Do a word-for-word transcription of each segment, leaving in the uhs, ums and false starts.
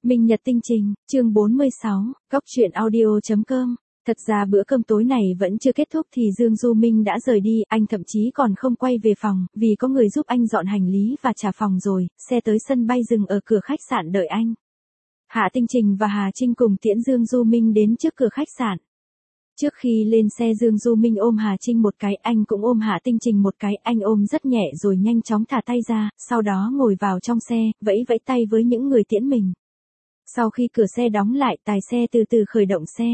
Minh Nhật Tinh Trình, chương bốn mươi sáu, góc truyện audio chấm com. Thật ra bữa cơm tối này vẫn chưa kết thúc thì Dương Du Minh đã rời đi, anh thậm chí còn không quay về phòng, vì có người giúp anh dọn hành lý và trả phòng rồi, xe tới sân bay dừng ở cửa khách sạn đợi anh. Hạ Tinh Trình và Hà Trinh cùng tiễn Dương Du Minh đến trước cửa khách sạn. Trước khi lên xe Dương Du Minh ôm Hà Trinh một cái, anh cũng ôm Hạ Tinh Trình một cái, anh ôm rất nhẹ rồi nhanh chóng thả tay ra, sau đó ngồi vào trong xe, vẫy vẫy tay với những người tiễn mình. Sau khi cửa xe đóng lại, tài xe từ từ khởi động xe.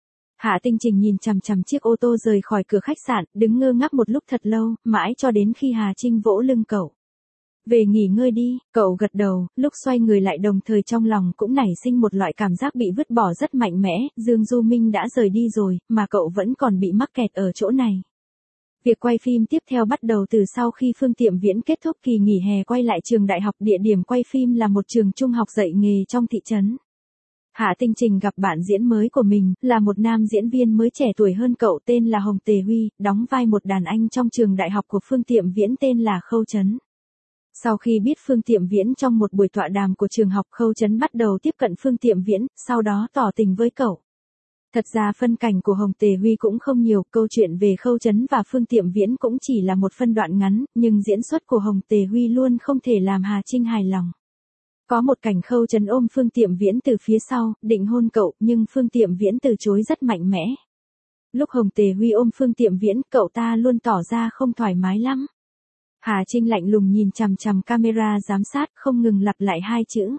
Hạ Tinh Trình nhìn chằm chằm chiếc ô tô rời khỏi cửa khách sạn, đứng ngơ ngác một lúc thật lâu, mãi cho đến khi Hà Trinh vỗ lưng cậu. Về nghỉ ngơi đi, cậu gật đầu, lúc xoay người lại đồng thời trong lòng cũng nảy sinh một loại cảm giác bị vứt bỏ rất mạnh mẽ, Dương Du Minh đã rời đi rồi, mà cậu vẫn còn bị mắc kẹt ở chỗ này. Việc quay phim tiếp theo bắt đầu từ sau khi Phương Tiệm Viễn kết thúc kỳ nghỉ hè quay lại trường đại học, địa điểm quay phim là một trường trung học dạy nghề trong thị trấn. Hạ Tinh Trình gặp bạn diễn mới của mình, là một nam diễn viên mới trẻ tuổi hơn cậu tên là Hồng Tề Huy, đóng vai một đàn anh trong trường đại học của Phương Tiệm Viễn tên là Khâu Chấn. Sau khi biết Phương Tiệm Viễn trong một buổi tọa đàm của trường học, Khâu Chấn bắt đầu tiếp cận Phương Tiệm Viễn, sau đó tỏ tình với cậu. Thật ra phân cảnh của Hồng Tề Huy cũng không nhiều, câu chuyện về Khâu Chấn và Phương Tiệm Viễn cũng chỉ là một phân đoạn ngắn, nhưng diễn xuất của Hồng Tề Huy luôn không thể làm Hà Trinh hài lòng. Có một cảnh Khâu Chấn ôm Phương Tiệm Viễn từ phía sau, định hôn cậu, nhưng Phương Tiệm Viễn từ chối rất mạnh mẽ. Lúc Hồng Tề Huy ôm Phương Tiệm Viễn, cậu ta luôn tỏ ra không thoải mái lắm. Hà Trinh lạnh lùng nhìn chằm chằm camera giám sát, không ngừng lặp lại hai chữ.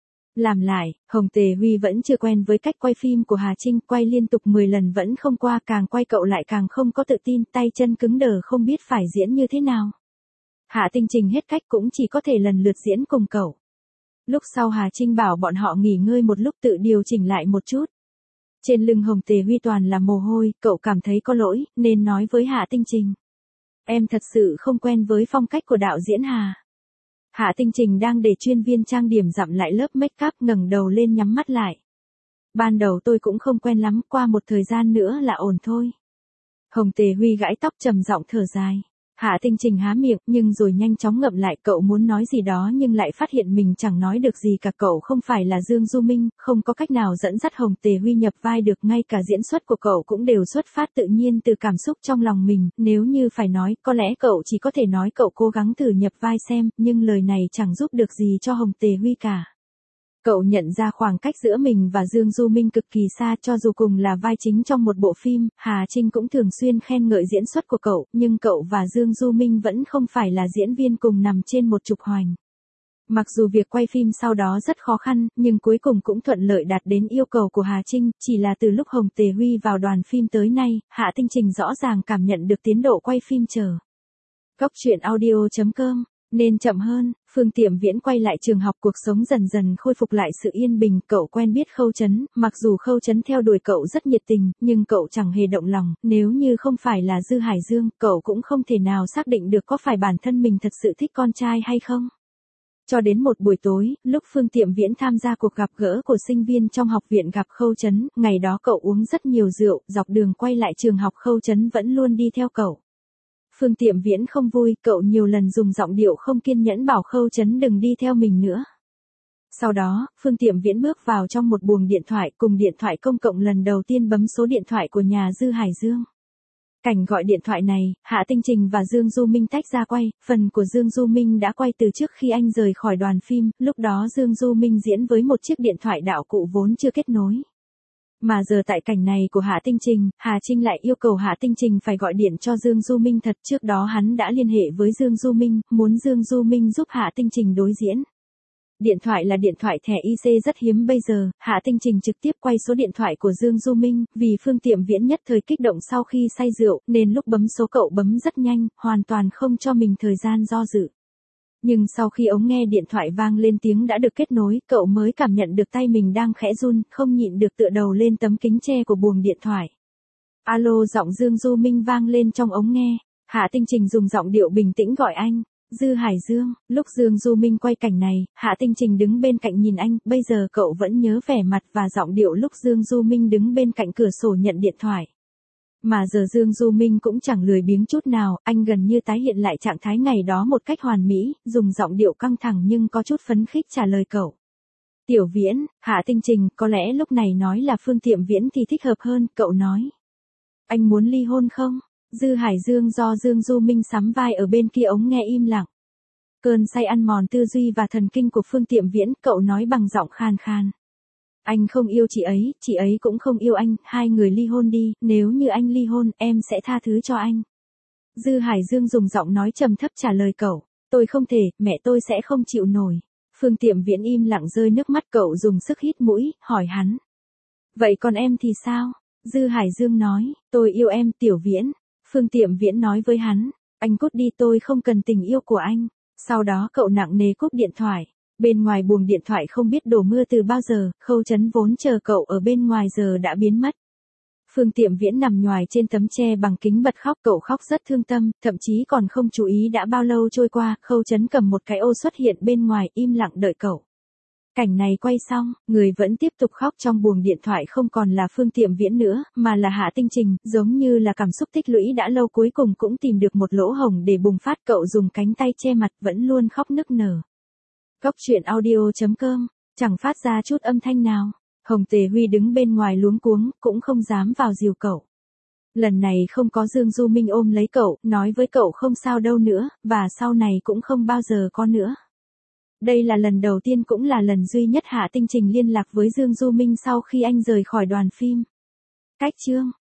Làm lại, Hồng Tề Huy vẫn chưa quen với cách quay phim của Hà Trinh, quay liên tục mười lần vẫn không qua, càng quay cậu lại càng không có tự tin, tay chân cứng đờ không biết phải diễn như thế nào. Hạ Tinh Trình hết cách cũng chỉ có thể lần lượt diễn cùng cậu. Lúc sau Hà Trinh bảo bọn họ nghỉ ngơi một lúc tự điều chỉnh lại một chút. Trên lưng Hồng Tề Huy toàn là mồ hôi, cậu cảm thấy có lỗi, nên nói với Hạ Tinh Trình. Em thật sự không quen với phong cách của đạo diễn Hà. Hạ Tinh Trình đang để chuyên viên trang điểm dặm lại lớp make up, ngẩng đầu lên nhắm mắt lại. Ban đầu tôi cũng không quen lắm, qua một thời gian nữa là ổn thôi. Hồng Tề Huy gãi tóc trầm giọng thở dài. Hạ Tinh Trình há miệng, nhưng rồi nhanh chóng ngậm lại, cậu muốn nói gì đó nhưng lại phát hiện mình chẳng nói được gì cả, cậu không phải là Dương Du Minh, không có cách nào dẫn dắt Hồng Tề Huy nhập vai được, ngay cả diễn xuất của cậu cũng đều xuất phát tự nhiên từ cảm xúc trong lòng mình, nếu như phải nói, có lẽ cậu chỉ có thể nói cậu cố gắng thử nhập vai xem, nhưng lời này chẳng giúp được gì cho Hồng Tề Huy cả. Cậu nhận ra khoảng cách giữa mình và Dương Du Minh cực kỳ xa, cho dù cùng là vai chính trong một bộ phim, Hà Trinh cũng thường xuyên khen ngợi diễn xuất của cậu, nhưng cậu và Dương Du Minh vẫn không phải là diễn viên cùng nằm trên một trục hoành. Mặc dù việc quay phim sau đó rất khó khăn, nhưng cuối cùng cũng thuận lợi đạt đến yêu cầu của Hà Trinh, chỉ là từ lúc Hồng Tề Huy vào đoàn phim tới nay, Hạ Tinh Trình rõ ràng cảm nhận được tiến độ quay phim chờ. Góc truyện audio chấm com. Nên chậm hơn, Phương Tiệm Viễn quay lại trường học, cuộc sống dần dần khôi phục lại sự yên bình, cậu quen biết Khâu Chấn, mặc dù Khâu Chấn theo đuổi cậu rất nhiệt tình, nhưng cậu chẳng hề động lòng, nếu như không phải là Dư Hải Dương, cậu cũng không thể nào xác định được có phải bản thân mình thật sự thích con trai hay không. Cho đến một buổi tối, lúc Phương Tiệm Viễn tham gia cuộc gặp gỡ của sinh viên trong học viện gặp Khâu Chấn, ngày đó cậu uống rất nhiều rượu, dọc đường quay lại trường học Khâu Chấn vẫn luôn đi theo cậu. Phương Tiệm Viễn không vui, cậu nhiều lần dùng giọng điệu không kiên nhẫn bảo Khâu Chấn đừng đi theo mình nữa. Sau đó, Phương Tiệm Viễn bước vào trong một buồng điện thoại, cùng điện thoại công cộng lần đầu tiên bấm số điện thoại của nhà Dư Hải Dương. Cảnh gọi điện thoại này, Hạ Tinh Trình và Dương Du Minh tách ra quay, phần của Dương Du Minh đã quay từ trước khi anh rời khỏi đoàn phim, lúc đó Dương Du Minh diễn với một chiếc điện thoại đạo cụ vốn chưa kết nối. Mà giờ tại cảnh này của Hạ Tinh Trình, Hà Trinh lại yêu cầu Hạ Tinh Trình phải gọi điện cho Dương Du Minh thật, trước đó hắn đã liên hệ với Dương Du Minh, muốn Dương Du Minh giúp Hạ Tinh Trình đối diễn. Điện thoại là điện thoại thẻ i xê rất hiếm bây giờ, Hạ Tinh Trình trực tiếp quay số điện thoại của Dương Du Minh, vì Phương Tiệm Viễn nhất thời kích động sau khi say rượu, nên lúc bấm số cậu bấm rất nhanh, hoàn toàn không cho mình thời gian do dự. Nhưng sau khi ống nghe điện thoại vang lên tiếng đã được kết nối, cậu mới cảm nhận được tay mình đang khẽ run, không nhịn được tựa đầu lên tấm kính tre của buồng điện thoại. Alo, giọng Dương Du Minh vang lên trong ống nghe. Hạ Tinh Trình dùng giọng điệu bình tĩnh gọi anh. Dư Hải Dương, lúc Dương Du Minh quay cảnh này, Hạ Tinh Trình đứng bên cạnh nhìn anh, bây giờ cậu vẫn nhớ vẻ mặt và giọng điệu lúc Dương Du Minh đứng bên cạnh cửa sổ nhận điện thoại. Mà giờ Dương Du Minh cũng chẳng lười biếng chút nào, anh gần như tái hiện lại trạng thái ngày đó một cách hoàn mỹ, dùng giọng điệu căng thẳng nhưng có chút phấn khích trả lời cậu. Tiểu Viễn, Hạ Tinh Trình, có lẽ lúc này nói là Phương Tiệm Viễn thì thích hợp hơn, cậu nói. Anh muốn ly hôn không? Dư Hải Dương do Dương Du Minh sắm vai ở bên kia ống nghe im lặng. Cơn say ăn mòn tư duy và thần kinh của Phương Tiệm Viễn, cậu nói bằng giọng khan khan. Anh không yêu chị ấy, chị ấy cũng không yêu anh, hai người ly hôn đi, nếu như anh ly hôn, em sẽ tha thứ cho anh. Dư Hải Dương dùng giọng nói trầm thấp trả lời cậu, tôi không thể, mẹ tôi sẽ không chịu nổi. Phương Tiệm Viễn im lặng rơi nước mắt, cậu dùng sức hít mũi, hỏi hắn. Vậy còn em thì sao? Dư Hải Dương nói, tôi yêu em, Tiểu Viễn. Phương Tiệm Viễn nói với hắn, anh cút đi, tôi không cần tình yêu của anh. Sau đó cậu nặng nề cúp điện thoại. Bên ngoài buồng điện thoại không biết đổ mưa từ bao giờ, Khâu Chấn vốn chờ cậu ở bên ngoài giờ đã biến mất. Phương Tiệm Viễn nằm nhoài trên tấm tre bằng kính bật khóc, cậu khóc rất thương tâm, thậm chí còn không chú ý đã bao lâu trôi qua, Khâu Chấn cầm một cái ô xuất hiện bên ngoài im lặng đợi cậu. Cảnh này quay xong, người vẫn tiếp tục khóc trong buồng điện thoại không còn là Phương Tiệm Viễn nữa, mà là Hạ Tinh Trình, giống như là cảm xúc tích lũy đã lâu cuối cùng cũng tìm được một lỗ hổng để bùng phát, cậu dùng cánh tay che mặt vẫn luôn khóc nức nở. Góc truyện audio chấm com, chẳng phát ra chút âm thanh nào. Hồng Tề Huy đứng bên ngoài luống cuống, cũng không dám vào dìu cậu. Lần này không có Dương Du Minh ôm lấy cậu, nói với cậu không sao đâu nữa, và sau này cũng không bao giờ có nữa. Đây là lần đầu tiên cũng là lần duy nhất Hạ Tinh Trình liên lạc với Dương Du Minh sau khi anh rời khỏi đoàn phim. Cách chương